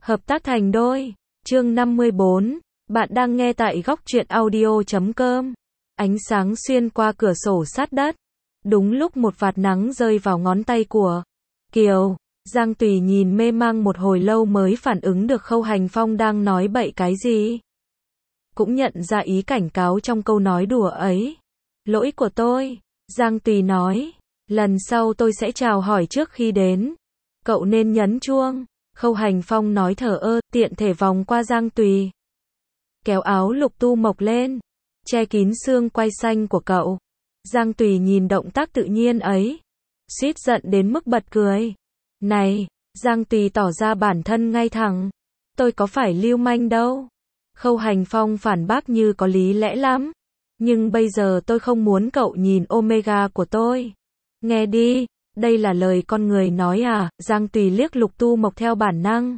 Hợp tác thành đôi. Chương 54. Bạn đang nghe tại góc truyện audio.com. Ánh sáng xuyên qua cửa sổ sát đất. Đúng lúc một vạt nắng rơi vào ngón tay của Kiều. Giang Tùy nhìn mê mang một hồi lâu mới phản ứng được Khâu Hành Phong đang nói bậy cái gì. Cũng nhận ra ý cảnh cáo trong câu nói đùa ấy. Lỗi của tôi. Giang Tùy nói. Lần sau tôi sẽ chào hỏi trước khi đến. Cậu nên nhấn chuông. Khâu Hành Phong nói thờ ơ, tiện thể vòng qua Giang Tùy. Kéo áo Lục Tu Mộc lên. Che kín xương quai xanh của cậu. Giang Tùy nhìn động tác tự nhiên ấy. Suýt giận đến mức bật cười. Này, Giang Tùy tỏ ra bản thân ngay thẳng. Tôi có phải lưu manh đâu. Khâu Hành Phong phản bác như có lý lẽ lắm. Nhưng bây giờ tôi không muốn cậu nhìn Omega của tôi. Nghe đi, đây là lời con người nói à. Giang Tùy liếc Lục Tu Mộc theo bản năng.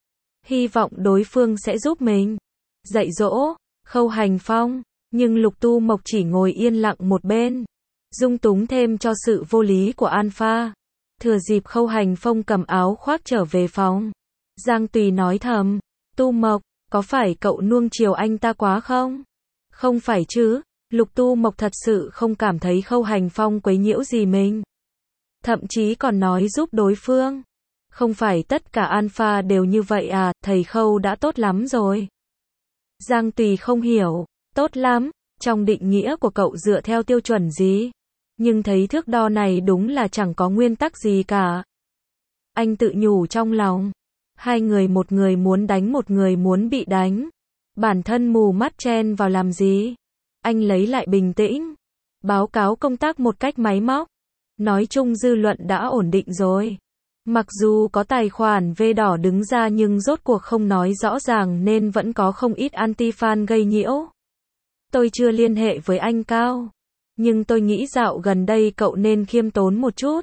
Hy vọng đối phương sẽ giúp mình. Dạy dỗ, Khâu Hành Phong. Nhưng Lục Tu Mộc chỉ ngồi yên lặng một bên. Dung túng thêm cho sự vô lý của Alpha. Thừa dịp Khâu Hành Phong cầm áo khoác trở về phòng. Giang Tùy nói thầm. Tu Mộc, có phải cậu nuông chiều anh ta quá không? Không phải chứ. Lục Tu Mộc thật sự không cảm thấy Khâu Hành Phong quấy nhiễu gì mình. Thậm chí còn nói giúp đối phương. Không phải tất cả Alpha đều như vậy à, thầy Khâu đã tốt lắm rồi. Giang Tùy không hiểu. Tốt lắm, trong định nghĩa của cậu dựa theo tiêu chuẩn gì? Nhưng thấy thước đo này đúng là chẳng có nguyên tắc gì cả. Anh tự nhủ trong lòng. Hai người, một người muốn đánh, một người muốn bị đánh. Bản thân mù mắt chen vào làm gì? Anh lấy lại bình tĩnh. Báo cáo công tác một cách máy móc. Nói chung dư luận đã ổn định rồi. Mặc dù có tài khoản V đỏ đứng ra nhưng rốt cuộc không nói rõ ràng nên vẫn có không ít anti-fan gây nhiễu. Tôi chưa liên hệ với anh Cao. Nhưng tôi nghĩ dạo gần đây cậu nên khiêm tốn một chút.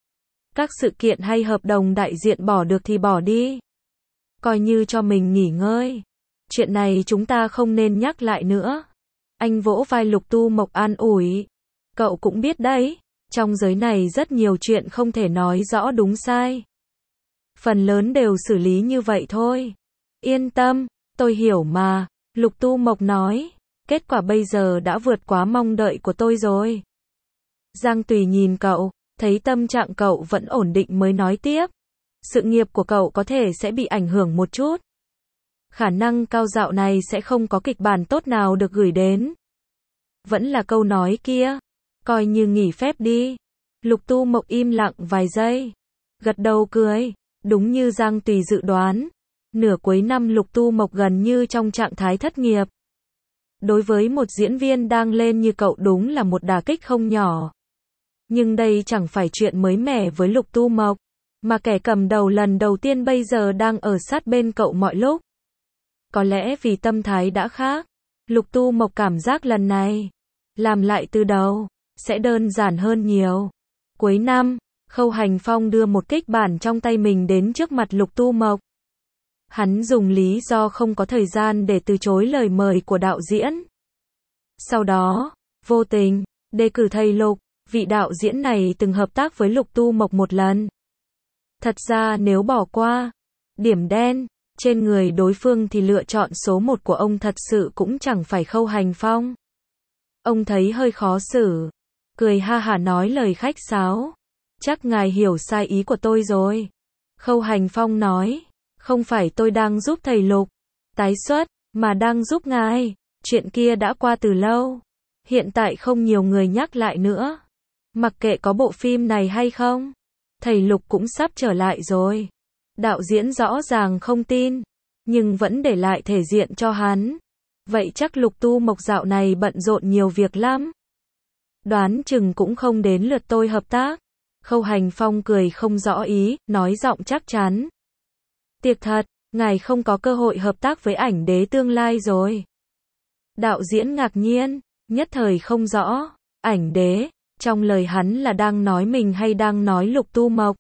Các sự kiện hay hợp đồng đại diện bỏ được thì bỏ đi. Coi như cho mình nghỉ ngơi. Chuyện này chúng ta không nên nhắc lại nữa. Anh vỗ vai Lục Tu Mộc an ủi. Cậu cũng biết đấy. Trong giới này rất nhiều chuyện không thể nói rõ đúng sai. Phần lớn đều xử lý như vậy thôi. Yên tâm, tôi hiểu mà. Lục Tu Mộc nói. Kết quả bây giờ đã vượt quá mong đợi của tôi rồi. Giang Tùy nhìn cậu, thấy tâm trạng cậu vẫn ổn định mới nói tiếp. Sự nghiệp của cậu có thể sẽ bị ảnh hưởng một chút. Khả năng cao dạo này sẽ không có kịch bản tốt nào được gửi đến. Vẫn là câu nói kia. Coi như nghỉ phép đi. Lục Tu Mộc im lặng vài giây. Gật đầu cười. Đúng như Giang Tùy dự đoán. Nửa cuối năm Lục Tu Mộc gần như trong trạng thái thất nghiệp. Đối với một diễn viên đang lên như cậu đúng là một đả kích không nhỏ. Nhưng đây chẳng phải chuyện mới mẻ với Lục Tu Mộc. Mà kẻ cầm đầu lần đầu tiên bây giờ đang ở sát bên cậu mọi lúc. Có lẽ vì tâm thái đã khác. Lục Tu Mộc cảm giác lần này. Làm lại từ đầu. Sẽ đơn giản hơn nhiều. Cuối năm, Khâu Hành Phong đưa một kịch bản trong tay mình đến trước mặt Lục Tu Mộc. Hắn dùng lý do không có thời gian để từ chối lời mời của đạo diễn. Sau đó, vô tình, đề cử thầy Lục, vị đạo diễn này từng hợp tác với Lục Tu Mộc một lần. Thật ra nếu bỏ qua điểm đen trên người đối phương thì lựa chọn số một của ông thật sự cũng chẳng phải Khâu Hành Phong. Ông thấy hơi khó xử. Cười ha hả nói lời khách sáo. Chắc ngài hiểu sai ý của tôi rồi. Khâu Hành Phong nói. Không phải tôi đang giúp thầy Lục tái xuất, mà đang giúp ngài. Chuyện kia đã qua từ lâu. Hiện tại không nhiều người nhắc lại nữa. Mặc kệ có bộ phim này hay không. Thầy Lục cũng sắp trở lại rồi. Đạo diễn rõ ràng không tin. Nhưng vẫn để lại thể diện cho hắn. Vậy chắc Lục Tu Mộc dạo này bận rộn nhiều việc lắm. Đoán chừng cũng không đến lượt tôi hợp tác. Khâu Hành Phong cười không rõ ý, nói giọng chắc chắn. Tiệc thật, ngài không có cơ hội hợp tác với ảnh đế tương lai rồi. Đạo diễn ngạc nhiên, nhất thời không rõ. Ảnh đế, trong lời hắn là đang nói mình hay đang nói Lục Tu Mộc.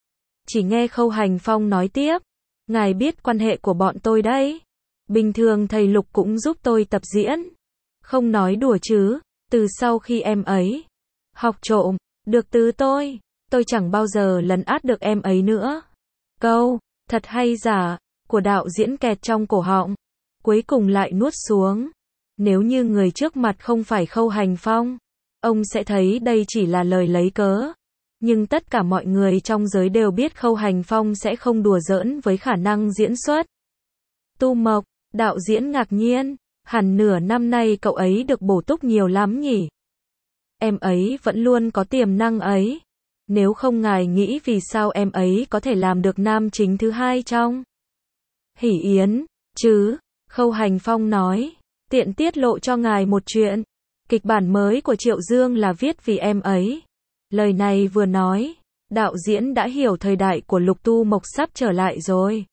Chỉ nghe Khâu Hành Phong nói tiếp. Ngài biết quan hệ của bọn tôi đấy. Bình thường thầy Lục cũng giúp tôi tập diễn. Không nói đùa chứ. Từ sau khi em ấy học trộm được từ tôi chẳng bao giờ lấn át được em ấy nữa. Câu thật hay giả, của đạo diễn kẹt trong cổ họng, cuối cùng lại nuốt xuống. Nếu như người trước mặt không phải Khâu Hành Phong, ông sẽ thấy đây chỉ là lời lấy cớ. Nhưng tất cả mọi người trong giới đều biết Khâu Hành Phong sẽ không đùa giỡn với khả năng diễn xuất. Tu Mộc, đạo diễn ngạc nhiên, hẳn nửa năm nay cậu ấy được bổ túc nhiều lắm nhỉ? Em ấy vẫn luôn có tiềm năng ấy. Nếu không ngài nghĩ vì sao em ấy có thể làm được nam chính thứ hai trong Hỷ Yến, chứ? Khâu Hành Phong nói, tiện tiết lộ cho ngài một chuyện. Kịch bản mới của Triệu Dương là viết vì em ấy. Lời này vừa nói, đạo diễn đã hiểu thời đại của Lục Tu Mộc sắp trở lại rồi.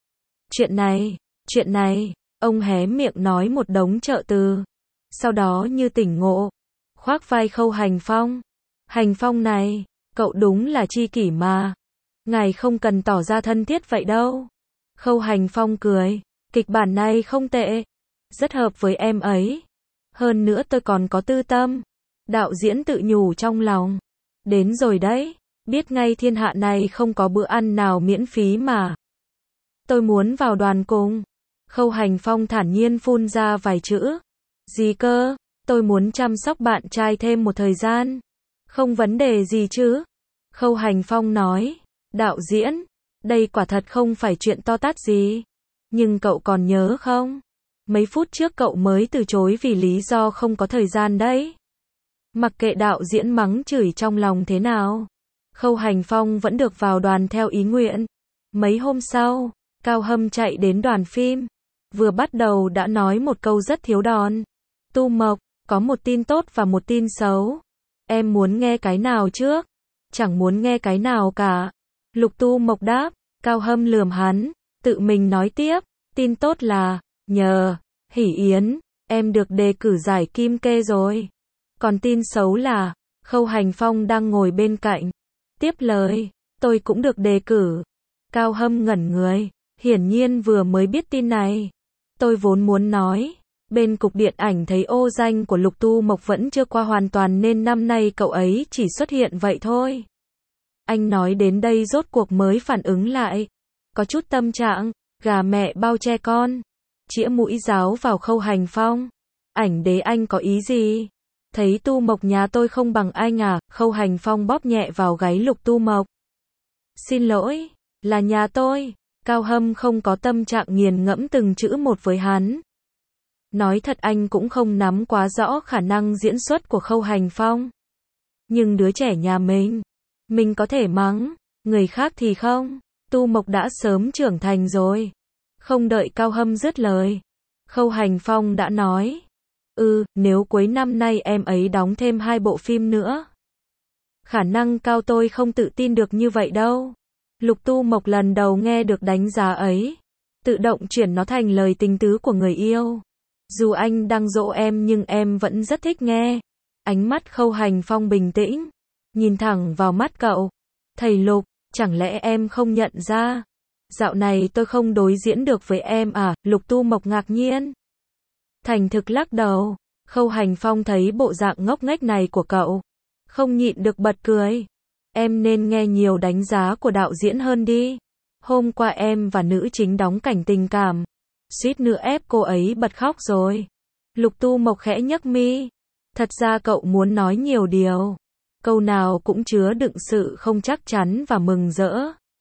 Chuyện này, ông hé miệng nói một đống trợ từ. Sau đó như tỉnh ngộ, khoác vai Khâu Hành Phong. Hành Phong này, cậu đúng là tri kỷ mà. Ngài không cần tỏ ra thân thiết vậy đâu. Khâu Hành Phong cười, kịch bản này không tệ. Rất hợp với em ấy. Hơn nữa tôi còn có tư tâm. Đạo diễn tự nhủ trong lòng. Đến rồi đấy, biết ngay thiên hạ này không có bữa ăn nào miễn phí mà. Tôi muốn vào đoàn cùng. Khâu Hành Phong thản nhiên phun ra vài chữ. Gì cơ? Tôi muốn chăm sóc bạn trai thêm một thời gian. Không vấn đề gì chứ? Khâu Hành Phong nói. Đạo diễn, đây quả thật không phải chuyện to tát gì. Nhưng cậu còn nhớ không? Mấy phút trước cậu mới từ chối vì lý do không có thời gian đấy. Mặc kệ đạo diễn mắng chửi trong lòng thế nào, Khâu Hành Phong vẫn được vào đoàn theo ý nguyện. Mấy hôm sau, Cao Hâm chạy đến đoàn phim. Vừa bắt đầu đã nói một câu rất thiếu đòn. Tu Mộc, có một tin tốt và một tin xấu. Em muốn nghe cái nào trước? Chẳng muốn nghe cái nào cả. Lục Tu Mộc đáp. Cao Hâm lườm hắn, tự mình nói tiếp. Tin tốt là, nhờ Hỷ Yến, em được đề cử giải Kim Kê rồi. Còn tin xấu là, Khâu Hành Phong đang ngồi bên cạnh. Tiếp lời, tôi cũng được đề cử. Cao Hâm ngẩn người, hiển nhiên vừa mới biết tin này. Tôi vốn muốn nói, bên cục điện ảnh thấy ô danh của Lục Tu Mộc vẫn chưa qua hoàn toàn nên năm nay cậu ấy chỉ xuất hiện vậy thôi. Anh nói đến đây rốt cuộc mới phản ứng lại. Có chút tâm trạng, gà mẹ bao che con. Chĩa mũi giáo vào Khâu Hành Phong. Ảnh đế anh có ý gì? Thấy Tu Mộc nhà tôi không bằng anh à? Khâu Hành Phong bóp nhẹ vào gáy Lục Tu Mộc. Xin lỗi, là nhà tôi. Cao Hâm không có tâm trạng nghiền ngẫm từng chữ một với hắn. Nói thật anh cũng không nắm quá rõ khả năng diễn xuất của Khâu Hành Phong. Nhưng đứa trẻ nhà mình có thể mắng, người khác thì không. Tu Mộc đã sớm trưởng thành rồi. Không đợi Cao Hâm dứt lời, Khâu Hành Phong đã nói. Nếu cuối năm nay em ấy đóng thêm 2 bộ phim nữa. Khả năng cao tôi không tự tin được như vậy đâu. Lục Tu Mộc lần đầu nghe được đánh giá ấy. Tự động chuyển nó thành lời tình tứ của người yêu. Dù anh đang dỗ em nhưng em vẫn rất thích nghe. Ánh mắt Khâu Hành Phong bình tĩnh. Nhìn thẳng vào mắt cậu. Thầy Lục, chẳng lẽ em không nhận ra? Dạo này tôi không đối diễn được với em à? Lục Tu Mộc ngạc nhiên. Thành thực lắc đầu. Khâu Hành Phong thấy bộ dạng ngốc nghếch này của cậu. Không nhịn được bật cười. Em nên nghe nhiều đánh giá của đạo diễn hơn đi. Hôm qua em và nữ chính đóng cảnh tình cảm. Suýt nữa ép cô ấy bật khóc rồi. Lục Tu Mộc khẽ nhấc mi. Thật ra cậu muốn nói nhiều điều. Câu nào cũng chứa đựng sự không chắc chắn và mừng rỡ.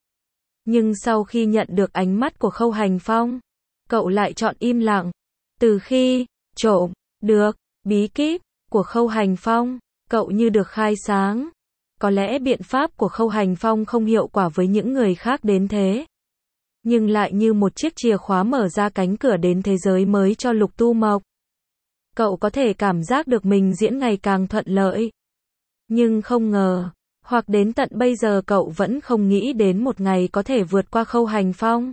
Nhưng sau khi nhận được ánh mắt của Khâu Hành Phong, cậu lại chọn im lặng. Từ khi trộm được bí kíp của Khâu Hành Phong, cậu như được khai sáng. Có lẽ biện pháp của Khâu Hành Phong không hiệu quả với những người khác đến thế, nhưng lại như một chiếc chìa khóa mở ra cánh cửa đến thế giới mới cho Lục Tu Mộc. Cậu có thể cảm giác được mình diễn ngày càng thuận lợi. Nhưng không ngờ, hoặc đến tận bây giờ cậu vẫn không nghĩ đến một ngày có thể vượt qua Khâu Hành Phong.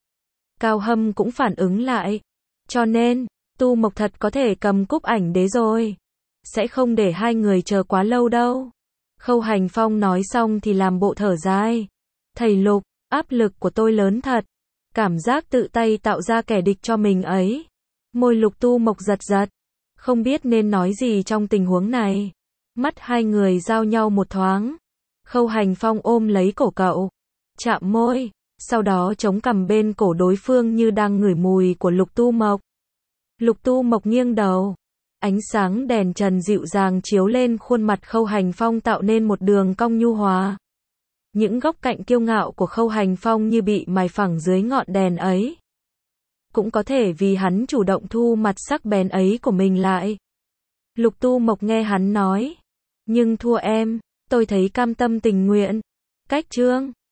Cao Hâm cũng phản ứng lại. Cho nên, Tu Mộc thật có thể cầm cúp ảnh đế rồi. Sẽ không để hai người chờ quá lâu đâu. Khâu Hành Phong nói xong thì làm bộ thở dài. Thầy Lục, áp lực của tôi lớn thật. Cảm giác tự tay tạo ra kẻ địch cho mình ấy. Môi Lục Tu Mộc giật giật. Không biết nên nói gì trong tình huống này. Mắt hai người giao nhau một thoáng. Khâu Hành Phong ôm lấy cổ cậu. Chạm môi. sau đó chống cằm bên cổ đối phương như đang ngửi mùi của Lục Tu Mộc. Lục Tu Mộc nghiêng đầu. Ánh sáng đèn trần dịu dàng chiếu lên khuôn mặt Khâu Hành Phong tạo nên một đường cong nhu hòa. Những góc cạnh kiêu ngạo của Khâu Hành Phong như bị mài phẳng dưới ngọn đèn ấy. Cũng có thể vì hắn chủ động thu mặt sắc bén ấy của mình lại. Lục Tu Mộc nghe hắn nói. Nhưng thua em, tôi thấy cam tâm tình nguyện. Cách chương